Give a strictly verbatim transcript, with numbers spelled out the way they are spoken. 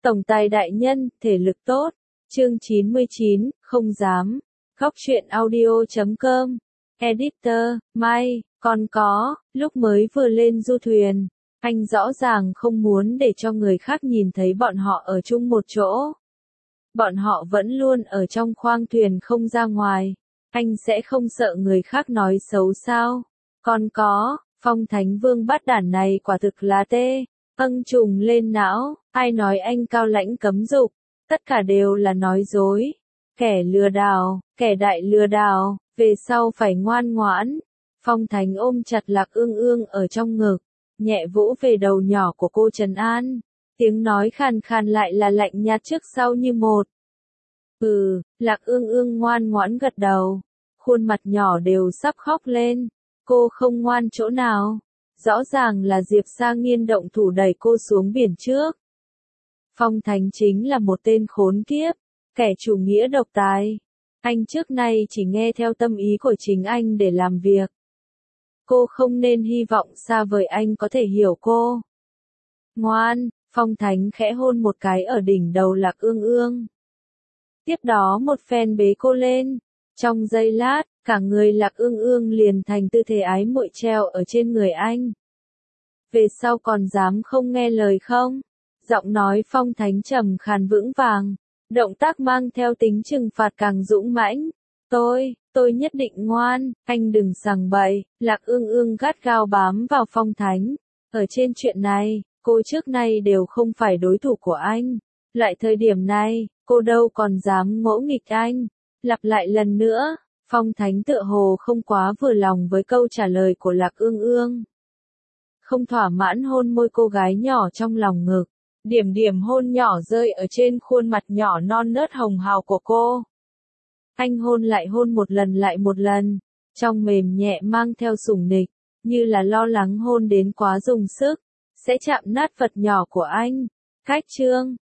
Tổng tài đại nhân, thể lực tốt. Chương chín mươi chín, không dám. Góc truyện audio chấm com. Editor, Mai, còn có, lúc mới vừa lên du thuyền, anh rõ ràng không muốn để cho người khác nhìn thấy bọn họ ở chung một chỗ. Bọn họ vẫn luôn ở trong khoang thuyền không ra ngoài. Anh sẽ không sợ người khác nói xấu sao? Còn có, Phong Thánh Vương bắt đản này quả thực là tê. Âng trùng lên não, ai nói anh cao lãnh cấm dục, tất cả đều là nói dối. Kẻ lừa đảo, kẻ đại lừa đảo, về sau phải ngoan ngoãn. Phong Thánh ôm chặt Lạc Ương Ương ở trong ngực, nhẹ vỗ về đầu nhỏ của cô trấn an. Tiếng nói khàn khàn lại là lạnh nhạt trước sau như một. Ừ, Lạc Ương Ương ngoan ngoãn gật đầu, khuôn mặt nhỏ đều sắp khóc lên. Cô không ngoan chỗ nào? Rõ ràng là Diệp Sa Nghiên động thủ đẩy cô xuống biển trước. Phong Thánh chính là một tên khốn kiếp, kẻ chủ nghĩa độc tài. Anh trước nay chỉ nghe theo tâm ý của chính anh để làm việc. Cô không nên hy vọng xa vời anh có thể hiểu cô. Ngoan, Phong Thánh khẽ hôn một cái ở đỉnh đầu Lạc Ương Ương. Tiếp đó một phen bế cô lên. Trong giây lát, cả người Lạc Ương Ương liền thành tư thế ái muội treo ở trên người anh. Về sau còn dám không nghe lời không? Giọng nói Phong Thánh trầm khàn vững vàng, động tác mang theo tính trừng phạt càng dũng mãnh. Tôi, tôi nhất định ngoan, anh đừng sằng bậy. Lạc Ương Ương gắt gao bám vào Phong Thánh. Ở trên chuyện này, cô trước nay đều không phải đối thủ của anh. Lại thời điểm này, cô đâu còn dám ngỗ nghịch anh. Lặp lại lần nữa, Phong Thánh tựa hồ không quá vừa lòng với câu trả lời của Lạc Ương Ương. Không thỏa mãn hôn môi cô gái nhỏ trong lòng ngực, điểm điểm hôn nhỏ rơi ở trên khuôn mặt nhỏ non nớt hồng hào của cô. Anh hôn lại hôn một lần lại một lần, trong mềm nhẹ mang theo sủng nịch, như là lo lắng hôn đến quá dùng sức, sẽ chạm nát vật nhỏ của anh. Cách chương